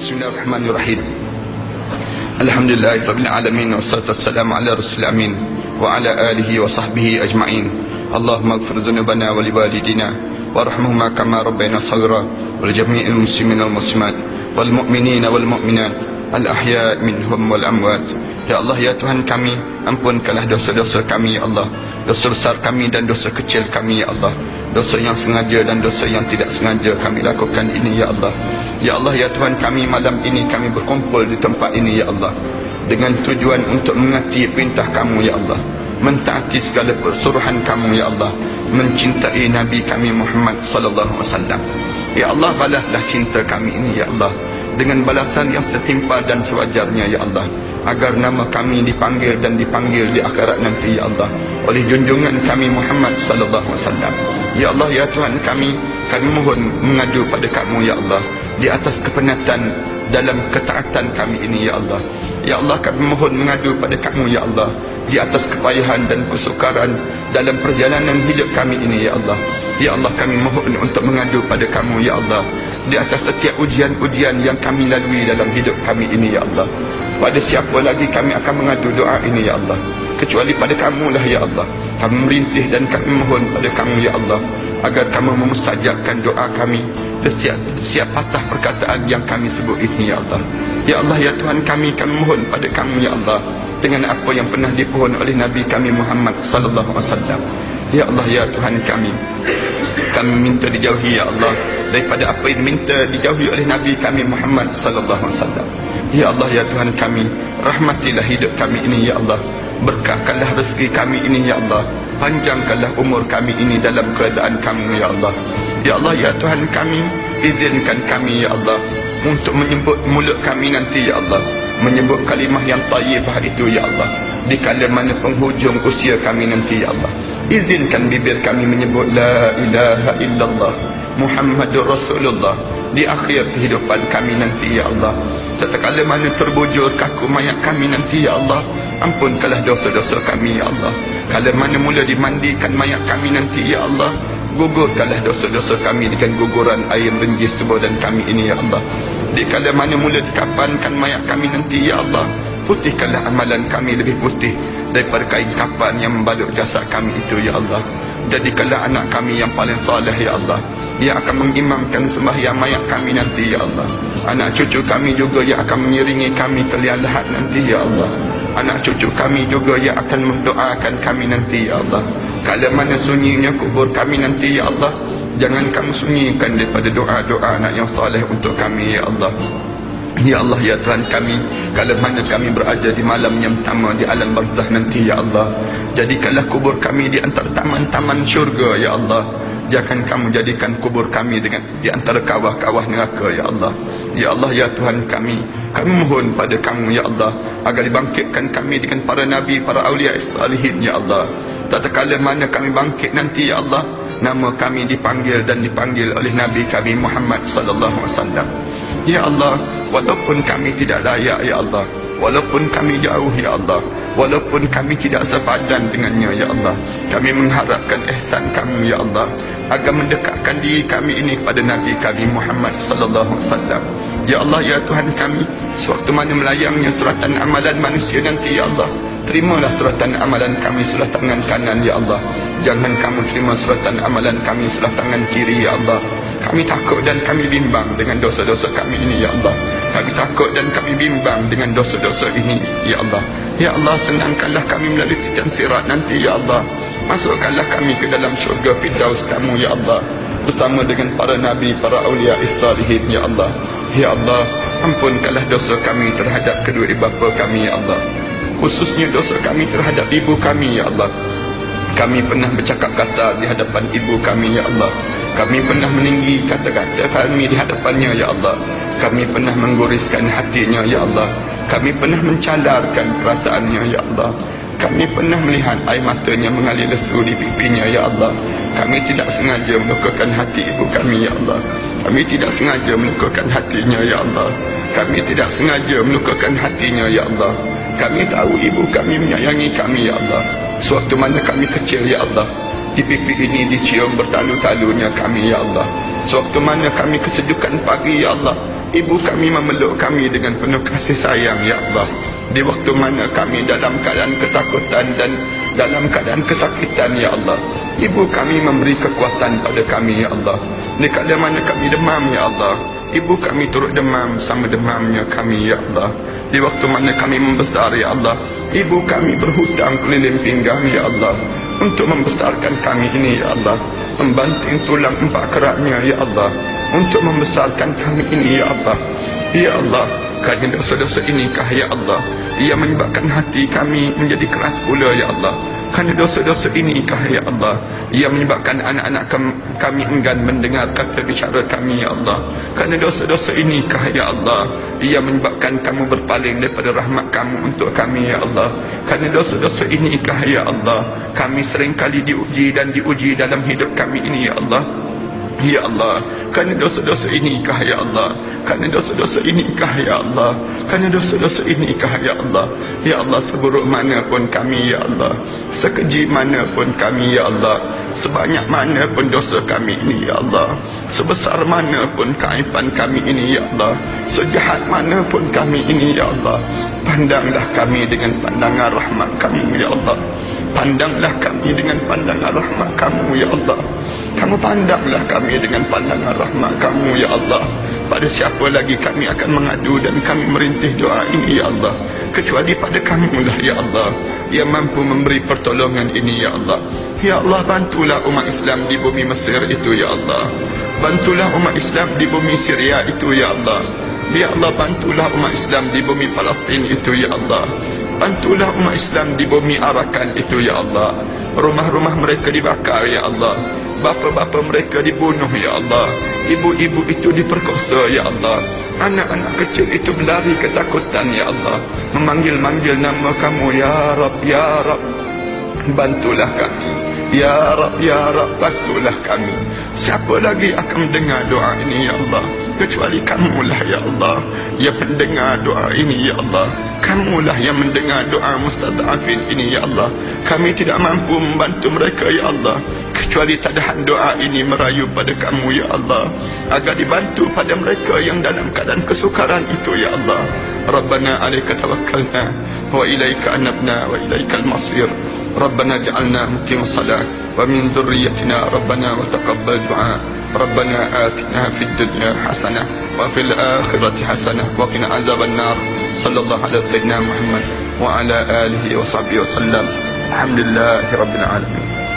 Bismillahirrahmanirrahim. Alhamdulillahirabbil alamin wassalatu wassalamu ala rasulil amin wa ala alihi wa sahbihi ajma'in. Allahumma ighfir dzunubana wa liwalidina warhamhuma kama rabbayana shaghira wal jami'il muslimin wal muslimat wal mu'minina wal mu'minat al ahya' minhum wal amwat. Ya Allah, ya Tuhan kami, ampunkanlah dosa-dosa kami ya Allah, dosa besar kami dan dosa kecil kami ya Allah, dosa yang sengaja dan dosa yang tidak sengaja kami lakukan ini ya Allah. Ya Allah, ya Tuhan kami, malam ini kami berkumpul di tempat ini ya Allah dengan tujuan untuk mengasihi perintah kamu ya Allah, mentaati segala persuruhan kamu ya Allah, mencintai Nabi kami Muhammad sallallahu alaihi wasallam. Ya Allah, balaslah cinta kami ini ya Allah dengan balasan yang setimpal dan sewajarnya ya Allah, agar nama kami dipanggil dan dipanggil di akhirat nanti ya Allah oleh junjungan kami Muhammad sallallahu alaihi wasallam. Ya Allah, ya Tuhan kami mohon mengadu pada kamu ya Allah di atas kepenatan dalam ketaatan kami ini ya Allah. Ya Allah, kami mohon mengadu pada kamu ya Allah di atas kepayahan dan kesukaran dalam perjalanan hidup kami ini ya Allah. Ya Allah, kami mohon untuk mengadu pada kamu ya Allah di atas setiap ujian-ujian yang kami lalui dalam hidup kami ini ya Allah. Pada siapa lagi kami akan mengadu doa ini ya Allah kecuali pada kamu lah ya Allah. Kami merintih dan kami mohon pada kamu ya Allah agar kamu memustajabkan doa kami dan siap patah perkataan yang kami sebut ini ya Allah. Ya Allah, ya Tuhan kami mohon pada kamu ya Allah dengan apa yang pernah dipohon oleh Nabi kami Muhammad sallallahu alaihi wasallam. Ya Allah, ya Tuhan kami minta dijauhi ya Allah daripada apa yang minta dijauhi oleh Nabi kami Muhammad sallallahu alaihi wasallam. Ya Allah, ya Tuhan kami, rahmatilah hidup kami ini ya Allah, berkahkanlah rezeki kami ini ya Allah, panjangkanlah umur kami ini dalam keredaan kamu ya Allah. Ya Allah, ya Tuhan kami, izinkan kami ya Allah untuk menyebut mulut kami nanti ya Allah, menyebut kalimah yang tayyibah itu ya Allah di kala mana penghujung usia kami nanti ya Allah. Izinkan bibir kami menyebut la ilaha illallah Muhammadur Rasulullah di akhir kehidupan kami nanti ya Allah. Tatkala mana terbujur kaku mayat kami nanti ya Allah, ampunkanlah dosa-dosa kami ya Allah. Kala mana mula dimandikan mayat kami nanti ya Allah, gugurkanlah dosa-dosa kami dengan guguran air renjis tubuh dan kami ini ya Allah. Di kala mana mula dikafankan mayat kami nanti ya Allah, putihkanlah amalan kami lebih putih daripada kain kafan yang membalut jasad kami itu ya Allah. Jadikanlah anak kami yang paling saleh ya Allah, yang akan mengimamkan sembahyang mayat kami nanti ya Allah. Anak cucu kami juga yang akan mengiringi kami ke liang lahat nanti ya Allah. Anak cucu kami juga yang akan mendoakan kami nanti ya Allah. Kala mana sunyinya kubur kami nanti ya Allah, jangan kamu sunyikan daripada doa-doa anak yang saleh untuk kami ya Allah. Ya Allah, ya Tuhan kami, kalau mana kami berada di malam yang pertama di alam barzah nanti ya Allah, jadikanlah kubur kami di antara taman-taman syurga ya Allah. Jangan kamu jadikan kubur kami dengan di antara kawah-kawah neraka ya Allah. Ya Allah, ya Tuhan kami mohon pada kamu ya Allah agar dibangkitkan kami dengan para nabi, para awliya salihin ya Allah. Tatkala mana kami bangkit nanti ya Allah, nama kami dipanggil dan dipanggil oleh Nabi kami Muhammad sallallahu alaihi wasallam. Ya Allah, walaupun kami tidak layak ya Allah, walaupun kami jauh ya Allah, walaupun kami tidak sepadan dengannya ya Allah, kami mengharapkan ihsan kamu ya Allah agar mendekatkan diri kami ini pada Nabi kami Muhammad sallallahu alaihi wasallam. Ya Allah, ya Tuhan kami, sewaktu mana melayangnya suratan amalan manusia nanti ya Allah, terimalah suratan amalan kami sebelah tangan kanan ya Allah. Jangan kamu terima suratan amalan kami sebelah tangan kiri ya Allah. Kami takut dan kami bimbang dengan dosa-dosa kami ini ya Allah. Kami takut dan kami bimbang dengan dosa-dosa ini ya Allah. Ya Allah, senangkanlah kami melalui titan sirat nanti ya Allah. Masukkanlah kami ke dalam syurga Firdaus kamu ya Allah, bersama dengan para nabi, para awliya salihin ya Allah. Ya Allah, ampunkanlah dosa kami terhadap kedua ibu bapa kami ya Allah, khususnya dosa kami terhadap ibu kami ya Allah. Kami pernah bercakap kasar di hadapan ibu kami ya Allah. Kami pernah meninggi kata-kata kami di hadapannya ya Allah. Kami pernah menggoriskan hatinya ya Allah. Kami pernah mencalarkan perasaannya ya Allah. Kami pernah melihat air matanya mengalir lesu di pipinya ya Allah. Kami tidak sengaja melukakan hati ibu kami ya Allah. Kami tidak sengaja melukakan hatinya ya Allah. Kami tidak sengaja melukakan hatinya ya Allah. Kami tahu ibu kami menyayangi kami ya Allah. Sewaktu mana kami kecil ya Allah, di pipi ini dicium bertalu-talunya kami ya Allah. Sewaktu mana kami kesejukan pagi ya Allah, ibu kami memeluk kami dengan penuh kasih sayang ya Allah. Di waktu mana kami dalam keadaan ketakutan dan dalam keadaan kesakitan ya Allah, ibu kami memberi kekuatan pada kami ya Allah. Di kala mana kami demam ya Allah, ibu kami turut demam sama demamnya kami ya Allah. Di waktu mana kami membesar ya Allah, ibu kami berhutang keliling pinggang ya Allah untuk membesarkan kami ini ya Allah, membanting tulang empat keraknya ya Allah untuk membesarkan kami ini ya Allah. Ya Allah, kerana dosa-dosa inikah ya Allah ia menyebabkan hati kami menjadi keras pula ya Allah. Kerana dosa-dosa inikah ya Allah ia menyebabkan anak-anak kami enggan mendengar kata bicara kami ya Allah. Kerana dosa-dosa inikah ya Allah ia menyebabkan kamu berpaling daripada rahmat kamu untuk kami ya Allah. Kerana dosa-dosa inikah ya Allah kami seringkali diuji dan diuji dalam hidup kami ini ya Allah. Ya Allah, kerana dosa-dosa inikah ya Allah, kerana dosa-dosa inikah ya Allah, kerana dosa-dosa inikah ya Allah. Ya Allah, seburuk mana pun kami ya Allah, sekeji mana pun kami ya Allah, sebanyak mana pun dosa kami ini ya Allah, sebesar mana pun keaiban kami ini ya Allah, sejahat mana pun kami ini ya Allah, pandanglah kami dengan pandangan rahmat kamu ya Allah. Pandanglah kami dengan pandangan rahmat kamu ya Allah. Kamu pandanglah kami dengan pandangan rahmat kamu ya Allah. Pada siapa lagi kami akan mengadu dan kami merintih doa ini ya Allah, kecuali pada kamu lah ya Allah yang mampu memberi pertolongan ini ya Allah. Ya Allah, bantulah umat Islam di bumi Mesir itu ya Allah. Bantulah umat Islam di bumi Syria itu ya Allah. Ya Allah, bantulah umat Islam di bumi Palestin itu ya Allah. Bantulah umat Islam di bumi Arakan itu ya Allah. Rumah-rumah mereka dibakar ya Allah, bapa-bapa mereka dibunuh ya Allah, ibu-ibu itu diperkosa ya Allah, anak-anak kecil itu berlari ketakutan ya Allah, memanggil-manggil nama kamu ya Rab, ya Rab. Bantulah kami ya Rab, ya Rab, bantulah kami. Siapa lagi akan mendengar doa ini ya Allah kecuali kamulah ya Allah yang mendengar doa ini ya Allah. Kamulah yang mendengar doa mustadafin ini ya Allah. Kami tidak mampu membantu mereka ya Allah, kecuali tadahan doa ini merayu pada kamu ya Allah, agar dibantu pada mereka yang dalam keadaan kesukaran itu ya Allah. Rabbana alaika tawakkalna wa ilaika anabna wa ilaikal masir. Rabbana ja'alna muqimus salat wa min dhurriyyatina rabbana wa taqabbal du'a. Rabbana atina fid dunya hasanah wa fil akhirati hasanah wa qina azaban nar. Sallallahu ala sayyidina Muhammad wa ala alihi wa sahbihi wa sallam. Alhamdulillahi rabbil alamin.